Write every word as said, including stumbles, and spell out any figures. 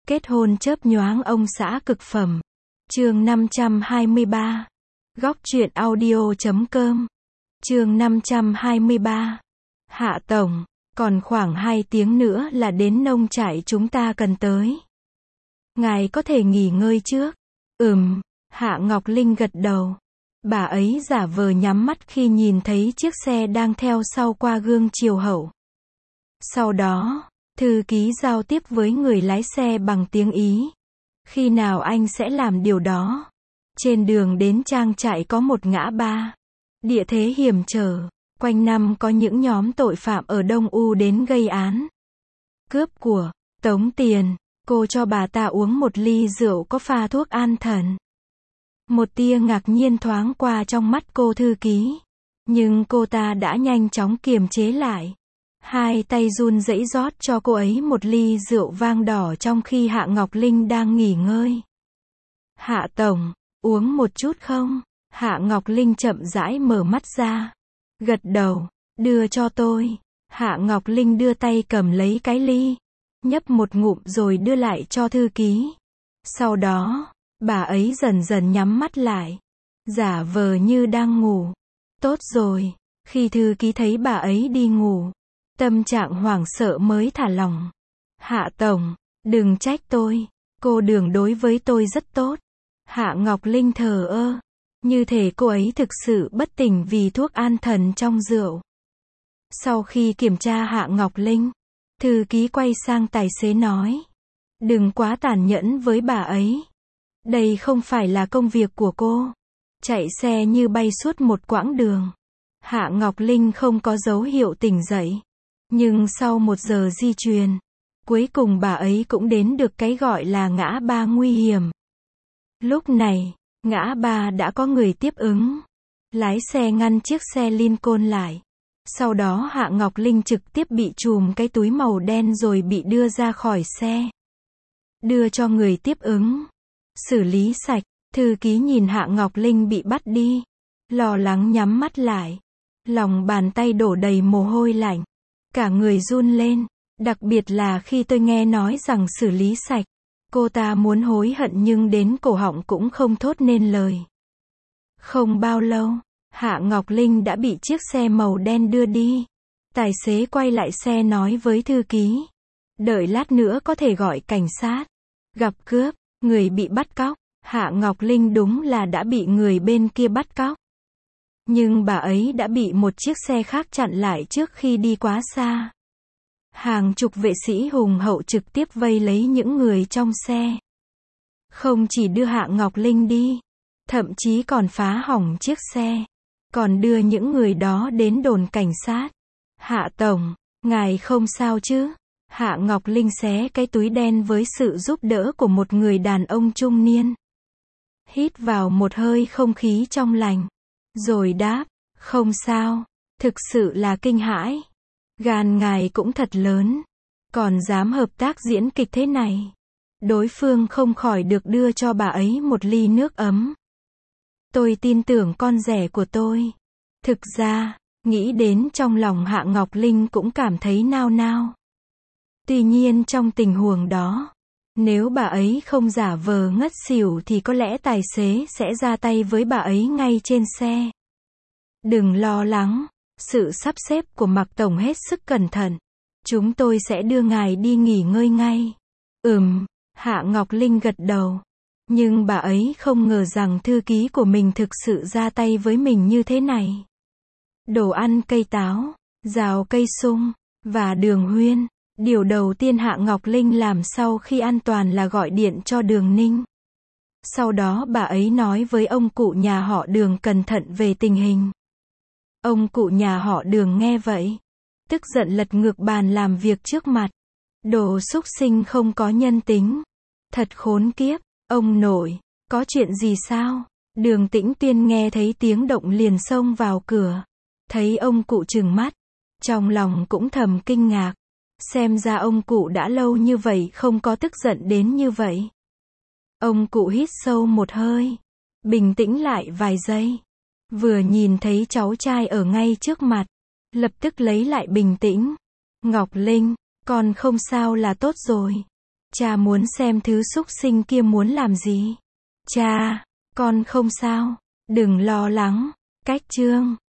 Kết hôn chớp nhoáng ông xã cực phẩm. Chương năm trăm hai mươi ba. Góc truyện audio chấm com. Chương năm trăm hai mươi ba. Hạ tổng, còn khoảng hai tiếng nữa là đến nông trại chúng ta cần tới. Ngài có thể nghỉ ngơi trước. Ừm, Hạ Ngọc Linh gật đầu. Bà ấy giả vờ nhắm mắt khi nhìn thấy chiếc xe đang theo sau qua gương chiều hậu. Sau đó, thư ký giao tiếp với người lái xe bằng tiếng Ý. Khi nào anh sẽ làm điều đó? Trên đường đến trang trại có một ngã ba. Địa thế hiểm trở. Quanh năm có những nhóm tội phạm ở Đông U đến gây án. Cướp của, tống tiền. Cô cho bà ta uống một ly rượu có pha thuốc an thần. Một tia ngạc nhiên thoáng qua trong mắt cô thư ký. Nhưng cô ta đã nhanh chóng kiềm chế lại. Hai tay run rẩy rót cho cô ấy một ly rượu vang đỏ trong khi Hạ Ngọc Linh đang nghỉ ngơi. Hạ tổng, uống một chút không? Hạ Ngọc Linh chậm rãi mở mắt ra. Gật đầu, đưa cho tôi. Hạ Ngọc Linh đưa tay cầm lấy cái ly. Nhấp một ngụm rồi đưa lại cho thư ký. Sau đó, bà ấy dần dần nhắm mắt lại. Giả vờ như đang ngủ. Tốt rồi, khi thư ký thấy bà ấy đi ngủ. Tâm trạng hoảng sợ mới thả lỏng. Hạ tổng, đừng trách tôi. Cô Đường đối với tôi rất tốt. Hạ Ngọc Linh thờ ơ. Như thể cô ấy thực sự bất tỉnh vì thuốc an thần trong rượu. Sau khi kiểm tra Hạ Ngọc Linh, thư ký quay sang tài xế nói. Đừng quá tàn nhẫn với bà ấy. Đây không phải là công việc của cô. Chạy xe như bay suốt một quãng đường. Hạ Ngọc Linh không có dấu hiệu tỉnh dậy. Nhưng sau một giờ di truyền, cuối cùng bà ấy cũng đến được cái gọi là ngã ba nguy hiểm. Lúc này, ngã ba đã có người tiếp ứng. Lái xe ngăn chiếc xe Lincoln lại. Sau đó Hạ Ngọc Linh trực tiếp bị trùm cái túi màu đen rồi bị đưa ra khỏi xe. Đưa cho người tiếp ứng. Xử lý sạch. Thư ký nhìn Hạ Ngọc Linh bị bắt đi. Lo lắng nhắm mắt lại. Lòng bàn tay đổ đầy mồ hôi lạnh. Cả người run lên. Đặc biệt là khi tôi nghe nói rằng xử lý sạch. Cô ta muốn hối hận nhưng đến cổ họng cũng không thốt nên lời. Không bao lâu, Hạ Ngọc Linh đã bị chiếc xe màu đen đưa đi. Tài xế quay lại xe nói với thư ký. Đợi lát nữa có thể gọi cảnh sát. Gặp cướp, người bị bắt cóc. Hạ Ngọc Linh đúng là đã bị người bên kia bắt cóc. Nhưng bà ấy đã bị một chiếc xe khác chặn lại trước khi đi quá xa. Hàng chục vệ sĩ hùng hậu trực tiếp vây lấy những người trong xe. Không chỉ đưa Hạ Ngọc Linh đi, thậm chí còn phá hỏng chiếc xe. Còn đưa những người đó đến đồn cảnh sát. Hạ tổng, ngài không sao chứ? Hạ Ngọc Linh xé cái túi đen với sự giúp đỡ của một người đàn ông trung niên. Hít vào một hơi không khí trong lành. Rồi đáp, không sao, thực sự là kinh hãi. Gan ngài cũng thật lớn. Còn dám hợp tác diễn kịch thế này. Đối phương không khỏi được đưa cho bà ấy một ly nước ấm. Tôi tin tưởng con rể của tôi. Thực ra, nghĩ đến trong lòng Hạ Ngọc Linh cũng cảm thấy nao nao. Tuy nhiên trong tình huống đó, nếu bà ấy không giả vờ ngất xỉu thì có lẽ tài xế sẽ ra tay với bà ấy ngay trên xe. Đừng lo lắng, sự sắp xếp của Mạc tổng hết sức cẩn thận. Chúng tôi sẽ đưa ngài đi nghỉ ngơi ngay. Ừm, Hạ Ngọc Linh gật đầu. Nhưng bà ấy không ngờ rằng thư ký của mình thực sự ra tay với mình như thế này. Đồ ăn cây táo, rào cây sung, và đường huyên. Điều đầu tiên Hạ Ngọc Linh làm sau khi an toàn là gọi điện cho Đường Ninh. Sau đó bà ấy nói với ông cụ nhà họ Đường cẩn thận về tình hình. Ông cụ nhà họ Đường nghe vậy. Tức giận lật ngược bàn làm việc trước mặt. Đồ súc sinh không có nhân tính. Thật khốn kiếp. Ông nội, có chuyện gì sao? Đường Tĩnh Tuyên nghe thấy tiếng động liền xông vào cửa. Thấy ông cụ trừng mắt. Trong lòng cũng thầm kinh ngạc. Xem ra ông cụ đã lâu như vậy không có tức giận đến như vậy. Ông cụ hít sâu một hơi. Bình tĩnh lại vài giây. Vừa nhìn thấy cháu trai ở ngay trước mặt. Lập tức lấy lại bình tĩnh. Ngọc Linh, con không sao là tốt rồi. Cha muốn xem thứ súc sinh kia muốn làm gì. Cha, con không sao, đừng lo lắng. Cách chương